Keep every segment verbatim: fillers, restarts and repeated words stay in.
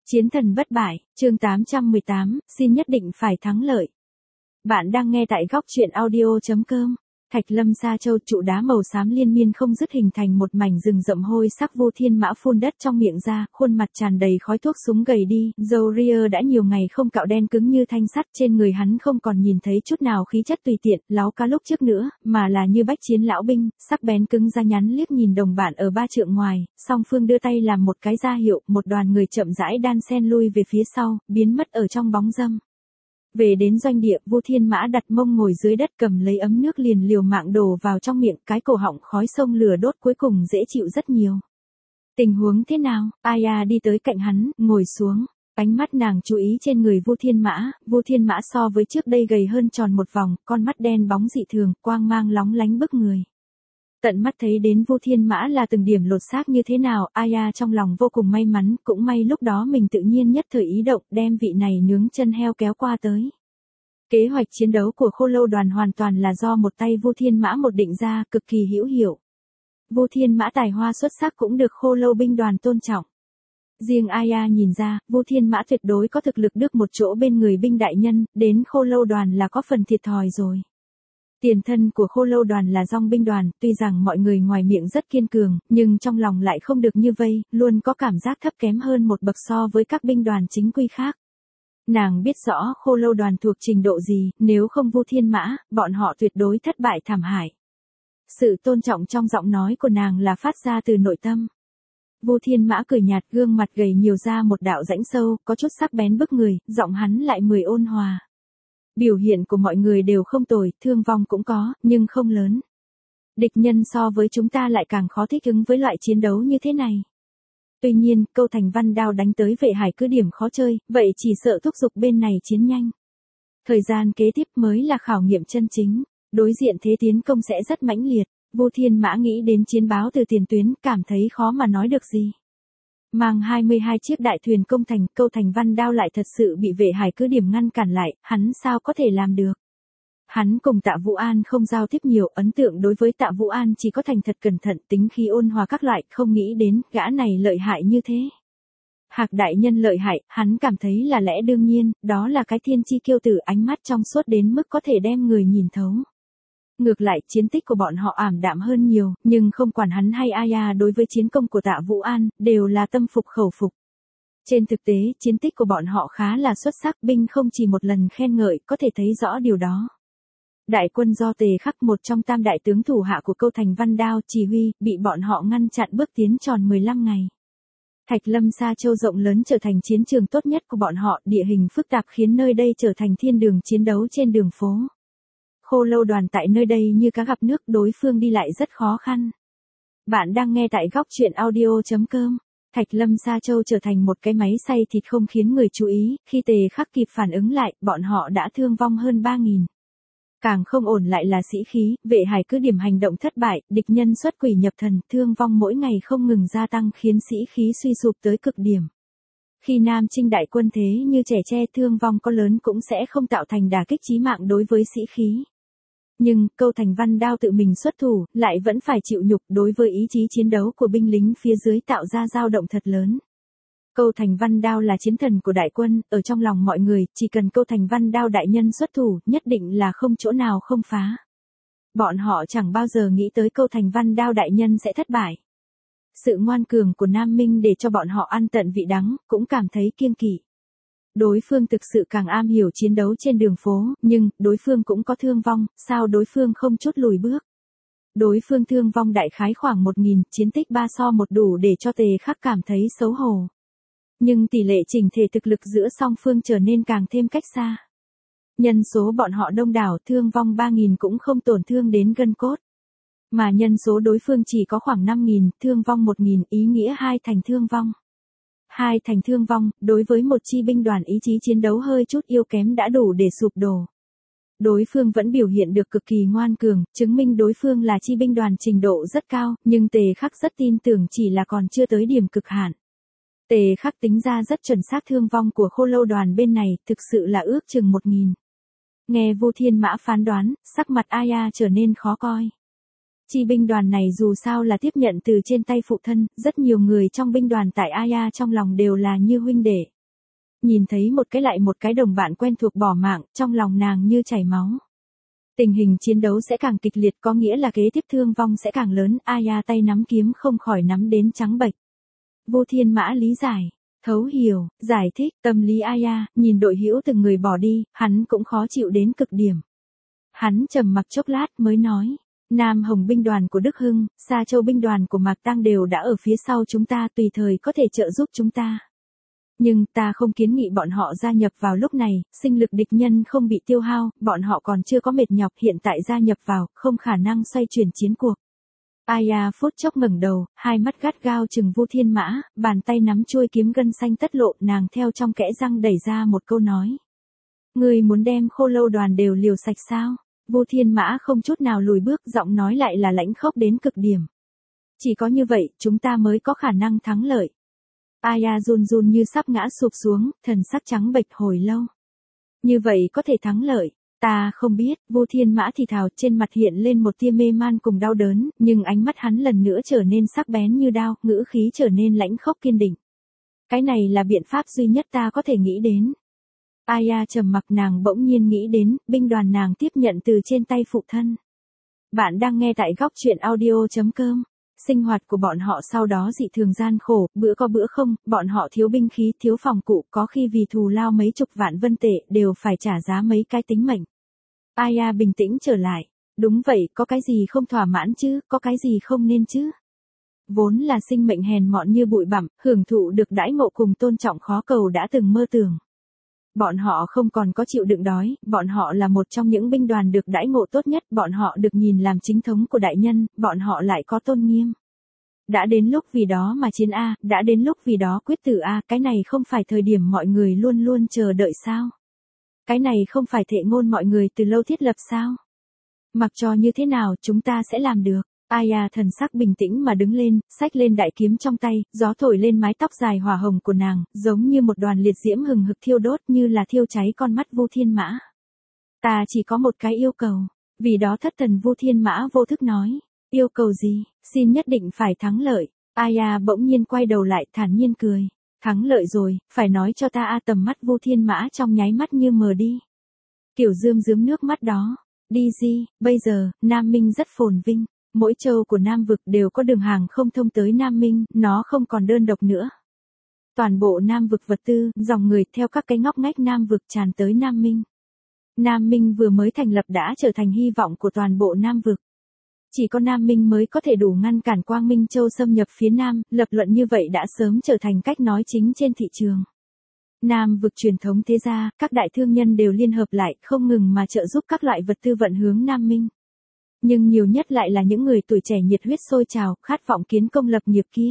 Chiến thần bất bại, chương tám trăm mười tám, xin nhất định phải thắng lợi. Bạn đang nghe tại góc truyện audio chấm com. Thạch Lâm Sa Châu, trụ đá màu xám liên miên không dứt hình thành một mảnh rừng rậm hôi sắc. Vu Thiên Mã phun đất trong miệng ra, khuôn mặt tràn đầy khói thuốc súng gầy đi, râu ria đã nhiều ngày không cạo đen cứng như thanh sắt, trên người hắn không còn nhìn thấy chút nào khí chất tùy tiện, láo cá lúc trước nữa, mà là như bách chiến lão binh, sắc bén cứng da nhắn liếc nhìn đồng bạn ở ba trượng ngoài, song phương đưa tay làm một cái ra hiệu, một đoàn người chậm rãi đan sen lui về phía sau, biến mất ở trong bóng râm. Về đến doanh địa, Vu Thiên Mã đặt mông ngồi dưới đất cầm lấy ấm nước liền liều mạng đổ vào trong miệng, cái cổ họng khói sông lửa đốt cuối cùng dễ chịu rất nhiều. Tình huống thế nào? Aya đi tới cạnh hắn, ngồi xuống. Ánh mắt nàng chú ý trên người Vu Thiên Mã, Vu Thiên Mã so với trước đây gầy hơn tròn một vòng, con mắt đen bóng dị thường, quang mang lóng lánh bức người. Tận mắt thấy đến Vu Thiên Mã là từng điểm lột xác như thế nào, Aya trong lòng vô cùng may mắn, cũng may lúc đó mình tự nhiên nhất thời ý động, đem vị này nướng chân heo kéo qua tới. Kế hoạch chiến đấu của Khô Lâu đoàn hoàn toàn là do một tay Vu Thiên Mã một định ra, cực kỳ hữu hiệu. Vu Thiên Mã tài hoa xuất sắc cũng được Khô Lâu binh đoàn tôn trọng. Riêng Aya nhìn ra, Vu Thiên Mã tuyệt đối có thực lực được một chỗ bên người binh đại nhân, đến Khô Lâu đoàn là có phần thiệt thòi rồi. Tiền thân của Khô Lâu đoàn là Dong binh đoàn, tuy rằng mọi người ngoài miệng rất kiên cường, nhưng trong lòng lại không được như vây, luôn có cảm giác thấp kém hơn một bậc so với các binh đoàn chính quy khác. Nàng biết rõ Khô Lâu đoàn thuộc trình độ gì, nếu không Vu Thiên Mã, bọn họ tuyệt đối thất bại thảm hại. Sự tôn trọng trong giọng nói của nàng là phát ra từ nội tâm. Vu Thiên Mã cười nhạt, gương mặt gầy nhiều ra một đạo rãnh sâu, có chút sắc bén bức người, giọng hắn lại mười ôn hòa. Biểu hiện của mọi người đều không tồi, thương vong cũng có, nhưng không lớn. Địch nhân so với chúng ta lại càng khó thích ứng với loại chiến đấu như thế này. Tuy nhiên, câu thành văn đao đánh tới vệ hải cứ điểm khó chơi, vậy chỉ sợ thúc giục bên này chiến nhanh. Thời gian kế tiếp mới là khảo nghiệm chân chính, đối diện thế tiến công sẽ rất mãnh liệt. Vu Thiên Mã nghĩ đến chiến báo từ tiền tuyến, cảm thấy khó mà nói được gì. Mang hai mươi hai chiếc đại thuyền công thành, câu thành văn đao lại thật sự bị vệ hải cứ điểm ngăn cản lại, hắn sao có thể làm được. Hắn cùng Tạ Vũ An không giao tiếp nhiều, ấn tượng đối với Tạ Vũ An chỉ có thành thật cẩn thận, tính khí ôn hòa các loại, không nghĩ đến gã này lợi hại như thế. Hạc đại nhân lợi hại, hắn cảm thấy là lẽ đương nhiên, đó là cái thiên chi kiêu tử, ánh mắt trong suốt đến mức có thể đem người nhìn thấu. Ngược lại, chiến tích của bọn họ ảm đạm hơn nhiều, nhưng không quản hắn hay Aya đối với chiến công của Tạ Vũ An, đều là tâm phục khẩu phục. Trên thực tế, chiến tích của bọn họ khá là xuất sắc, binh không chỉ một lần khen ngợi, có thể thấy rõ điều đó. Đại quân do Tề Khắc, một trong tam đại tướng thủ hạ của câu thành văn đao chỉ huy, bị bọn họ ngăn chặn bước tiến tròn mười lăm ngày. Thạch Lâm Sa Châu rộng lớn trở thành chiến trường tốt nhất của bọn họ, địa hình phức tạp khiến nơi đây trở thành thiên đường chiến đấu trên đường phố. Khô Lâu đoàn tại nơi đây như cá gặp nước, đối phương đi lại rất khó khăn. Bạn đang nghe tại góc truyện audio chấm com. Thạch Lâm Sa Châu trở thành một cái máy xay thịt không khiến người chú ý, khi Tề Khắc kịp phản ứng lại, bọn họ đã thương vong hơn ba nghìn. Càng không ổn lại là sĩ khí, vệ hải cứ điểm hành động thất bại, địch nhân xuất quỷ nhập thần, thương vong mỗi ngày không ngừng gia tăng khiến sĩ khí suy sụp tới cực điểm. Khi Nam Chinh đại quân thế như trẻ tre, thương vong có lớn cũng sẽ không tạo thành đả kích chí mạng đối với sĩ khí. Nhưng, câu thành văn đao tự mình xuất thủ, lại vẫn phải chịu nhục, đối với ý chí chiến đấu của binh lính phía dưới tạo ra dao động thật lớn. Câu thành văn đao là chiến thần của đại quân, ở trong lòng mọi người, chỉ cần câu thành văn đao đại nhân xuất thủ, nhất định là không chỗ nào không phá. Bọn họ chẳng bao giờ nghĩ tới câu thành văn đao đại nhân sẽ thất bại. Sự ngoan cường của Nam Minh để cho bọn họ ăn tận vị đắng, cũng cảm thấy kiêng kỵ. Đối phương thực sự càng am hiểu chiến đấu trên đường phố, nhưng, đối phương cũng có thương vong, sao đối phương không chút lùi bước. Đối phương thương vong đại khái khoảng một nghìn, chiến tích ba so một đủ để cho Tề Khắc cảm thấy xấu hổ. Nhưng tỷ lệ chỉnh thể thực lực giữa song phương trở nên càng thêm cách xa. Nhân số bọn họ đông đảo, thương vong ba nghìn cũng không tổn thương đến gân cốt. Mà nhân số đối phương chỉ có khoảng năm nghìn, thương vong một nghìn, ý nghĩa hai thành thương vong. Hai thành thương vong, đối với một chi binh đoàn ý chí chiến đấu hơi chút yếu kém đã đủ để sụp đổ. Đối phương vẫn biểu hiện được cực kỳ ngoan cường, chứng minh đối phương là chi binh đoàn trình độ rất cao, nhưng Tề Khắc rất tin tưởng chỉ là còn chưa tới điểm cực hạn. Tề Khắc tính ra rất chuẩn xác thương vong của Khô Lâu đoàn bên này, thực sự là ước chừng một nghìn. Nghe Vu Thiên Mã phán đoán, sắc mặt Aya trở nên khó coi. Chi binh đoàn này dù sao là tiếp nhận từ trên tay phụ thân, rất nhiều người trong binh đoàn tại Aya trong lòng đều là như huynh đệ. Nhìn thấy một cái lại một cái đồng bạn quen thuộc bỏ mạng, trong lòng nàng như chảy máu. Tình hình chiến đấu sẽ càng kịch liệt, có nghĩa là kế tiếp thương vong sẽ càng lớn, Aya tay nắm kiếm không khỏi nắm đến trắng bệch. Vô Thiên Mã lý giải, thấu hiểu, giải thích, tâm lý Aya, nhìn đội hữu từng người bỏ đi, hắn cũng khó chịu đến cực điểm. Hắn trầm mặc chốc lát mới nói, Nam Hồng binh đoàn của Đức Hưng, Sa Châu binh đoàn của Mạc Tăng đều đã ở phía sau chúng ta, tùy thời có thể trợ giúp chúng ta. Nhưng ta không kiến nghị bọn họ gia nhập vào lúc này, sinh lực địch nhân không bị tiêu hao, bọn họ còn chưa có mệt nhọc, hiện tại gia nhập vào, không khả năng xoay chuyển chiến cuộc. Aya phút chốc ngẩng đầu, hai mắt gắt gao chừng Vu Thiên Mã, bàn tay nắm chuôi kiếm gân xanh tất lộ, nàng theo trong kẽ răng đẩy ra một câu nói. Người muốn đem Khô Lâu đoàn đều liều sạch sao? Vu Thiên Mã không chút nào lùi bước, giọng nói lại là lãnh khốc đến cực điểm. Chỉ có như vậy, chúng ta mới có khả năng thắng lợi. Aya run run như sắp ngã sụp xuống, thần sắc trắng bệch hồi lâu. Như vậy có thể thắng lợi. Ta không biết, Vu Thiên Mã thì thào, trên mặt hiện lên một tia mê man cùng đau đớn, nhưng ánh mắt hắn lần nữa trở nên sắc bén như đao, ngữ khí trở nên lãnh khốc kiên định. Cái này là biện pháp duy nhất ta có thể nghĩ đến. Aya trầm mặc, nàng bỗng nhiên nghĩ đến, binh đoàn nàng tiếp nhận từ trên tay phụ thân. Bạn đang nghe tại góc truyện audio chấm com. Sinh hoạt của bọn họ sau đó dị thường gian khổ, bữa có bữa không, bọn họ thiếu binh khí, thiếu phòng cụ, có khi vì thù lao mấy chục vạn vân tệ, đều phải trả giá mấy cái tính mệnh. Aya bình tĩnh trở lại. Đúng vậy, có cái gì không thỏa mãn chứ, có cái gì không nên chứ. Vốn là sinh mệnh hèn mọn như bụi bặm, hưởng thụ được đãi ngộ cùng tôn trọng khó cầu đã từng mơ tưởng. Bọn họ không còn có chịu đựng đói, bọn họ là một trong những binh đoàn được đãi ngộ tốt nhất, bọn họ được nhìn làm chính thống của đại nhân, bọn họ lại có tôn nghiêm. Đã đến lúc vì đó mà chiến A, đã đến lúc vì đó quyết tử A, cái này không phải thời điểm mọi người luôn luôn chờ đợi sao? Cái này không phải thệ ngôn mọi người từ lâu thiết lập sao? Mặc cho như thế nào, chúng ta sẽ làm được. Aya thần sắc bình tĩnh mà đứng lên, xách lên đại kiếm trong tay, gió thổi lên mái tóc dài hỏa hồng của nàng, giống như một đoàn liệt diễm hừng hực thiêu đốt, như là thiêu cháy con mắt Vu Thiên Mã. Ta chỉ có một cái yêu cầu. Vì đó thất thần Vu Thiên Mã vô thức nói. Yêu cầu gì? Xin nhất định phải thắng lợi. Aya bỗng nhiên quay đầu lại, thản nhiên cười. Thắng lợi rồi, phải nói cho ta a. Tầm mắt Vu Thiên Mã trong nháy mắt như mờ đi. Kiểu rơm rớm nước mắt đó. Đi gì, bây giờ, Nam Minh rất phồn vinh. Mỗi châu của Nam Vực đều có đường hàng không thông tới Nam Minh, nó không còn đơn độc nữa. Toàn bộ Nam Vực vật tư, dòng người theo các cái ngóc ngách Nam Vực tràn tới Nam Minh. Nam Minh vừa mới thành lập đã trở thành hy vọng của toàn bộ Nam Vực. Chỉ có Nam Minh mới có thể đủ ngăn cản Quang Minh Châu xâm nhập phía Nam, lập luận như vậy đã sớm trở thành cách nói chính trên thị trường. Nam Vực truyền thống thế gia, các đại thương nhân đều liên hợp lại, không ngừng mà trợ giúp các loại vật tư vận hướng Nam Minh. Nhưng nhiều nhất lại là những người tuổi trẻ nhiệt huyết sôi trào, khát vọng kiến công lập nghiệp kia.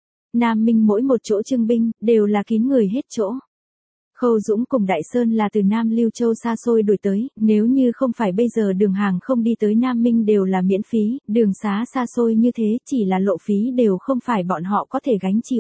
Nam Minh mỗi một chỗ trưng binh, đều là kín người hết chỗ. Khâu Dũng cùng Đại Sơn là từ Nam Lưu Châu xa xôi đuổi tới, nếu như không phải bây giờ đường hàng không đi tới Nam Minh đều là miễn phí, đường xá xa xôi như thế chỉ là lộ phí đều không phải bọn họ có thể gánh chịu.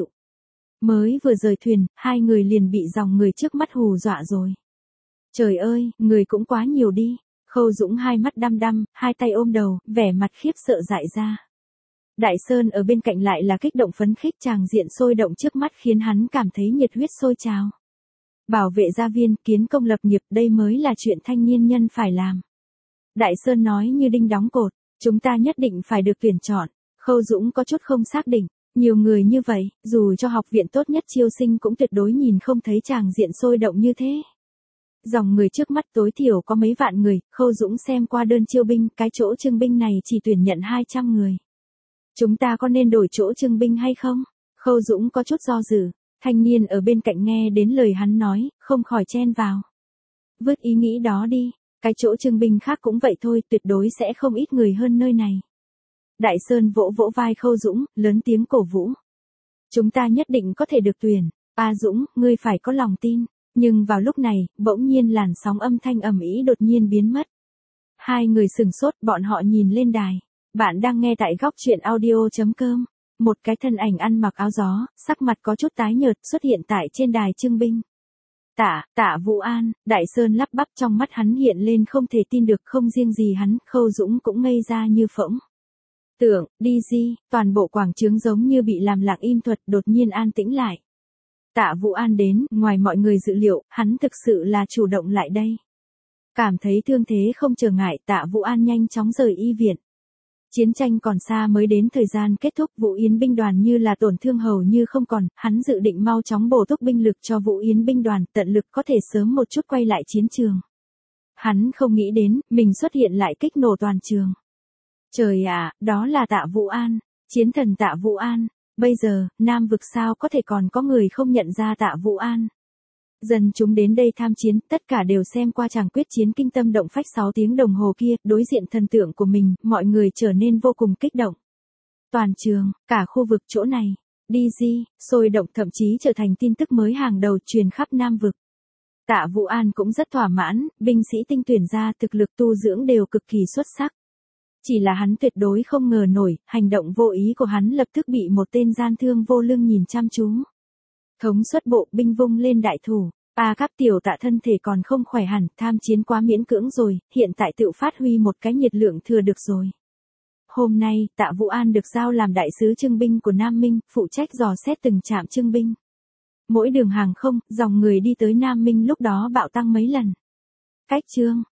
Mới vừa rời thuyền, hai người liền bị dòng người trước mắt hù dọa rồi. Trời ơi, người cũng quá nhiều đi. Khâu Dũng hai mắt đăm đăm, hai tay ôm đầu, vẻ mặt khiếp sợ dại ra. Đại Sơn ở bên cạnh lại là kích động phấn khích, tràng diện sôi động trước mắt khiến hắn cảm thấy nhiệt huyết sôi trào. Bảo vệ gia viên, kiến công lập nghiệp, đây mới là chuyện thanh niên nhân phải làm. Đại Sơn nói như đinh đóng cột, chúng ta nhất định phải được tuyển chọn. Khâu Dũng có chút không xác định, nhiều người như vậy, dù cho học viện tốt nhất chiêu sinh cũng tuyệt đối nhìn không thấy tràng diện sôi động như thế. Dòng người trước mắt tối thiểu có mấy vạn người, Khâu Dũng xem qua đơn chiêu binh, cái chỗ trưng binh này chỉ tuyển nhận hai trăm người. Chúng ta có nên đổi chỗ trưng binh hay không? Khâu Dũng có chút do dự, thanh niên ở bên cạnh nghe đến lời hắn nói, không khỏi chen vào. Vứt ý nghĩ đó đi, cái chỗ trưng binh khác cũng vậy thôi, tuyệt đối sẽ không ít người hơn nơi này. Đại Sơn vỗ vỗ vai Khâu Dũng, lớn tiếng cổ vũ. Chúng ta nhất định có thể được tuyển, A Dũng, ngươi phải có lòng tin. Nhưng vào lúc này, bỗng nhiên làn sóng âm thanh ầm ĩ đột nhiên biến mất. Hai người sừng sốt, bọn họ nhìn lên đài. Bạn đang nghe tại góc truyện audio chấm com. Một cái thân ảnh ăn mặc áo gió, sắc mặt có chút tái nhợt xuất hiện tại trên đài trưng binh. Tạ, Tạ Vũ An, Đại Sơn lắp bắp, trong mắt hắn hiện lên không thể tin được, không riêng gì hắn, Khâu Dũng cũng ngây ra như phỗng. Tưởng, đi gì, toàn bộ quảng trường giống như bị làm lặng im thuật, đột nhiên an tĩnh lại. Tạ Vũ An đến, ngoài mọi người dự liệu, hắn thực sự là chủ động lại đây. Cảm thấy thương thế không trở ngại, Tạ Vũ An nhanh chóng rời y viện. Chiến tranh còn xa mới đến thời gian kết thúc, Vũ Yến binh đoàn như là tổn thương hầu như không còn, hắn dự định mau chóng bổ túc binh lực cho Vũ Yến binh đoàn, tận lực có thể sớm một chút quay lại chiến trường. Hắn không nghĩ đến, mình xuất hiện lại kích nổ toàn trường. Trời ạ, đó là Tạ Vũ An, chiến thần Tạ Vũ An. Bây giờ, Nam vực sao có thể còn có người không nhận ra Tạ Vũ An. Dân chúng đến đây tham chiến, tất cả đều xem qua tràng quyết chiến kinh tâm động phách sáu tiếng đồng hồ kia, đối diện thần tượng của mình, mọi người trở nên vô cùng kích động. Toàn trường, cả khu vực chỗ này, đê giê, sôi động thậm chí trở thành tin tức mới hàng đầu truyền khắp Nam vực. Tạ Vũ An cũng rất thỏa mãn, binh sĩ tinh tuyển ra thực lực tu dưỡng đều cực kỳ xuất sắc. Chỉ là hắn tuyệt đối không ngờ nổi, hành động vô ý của hắn lập tức bị một tên gian thương vô lương nhìn chăm chú. Thống suất bộ binh vung lên đại thủ, A Cáp tiểu Tạ thân thể còn không khỏe hẳn, tham chiến quá miễn cưỡng rồi, hiện tại tự phát huy một cái nhiệt lượng thừa được rồi. Hôm nay, Tạ Vũ An được giao làm đại sứ trưng binh của Nam Minh, phụ trách dò xét từng trạm trưng binh. Mỗi đường hàng không, dòng người đi tới Nam Minh lúc đó bạo tăng mấy lần. Cách trương,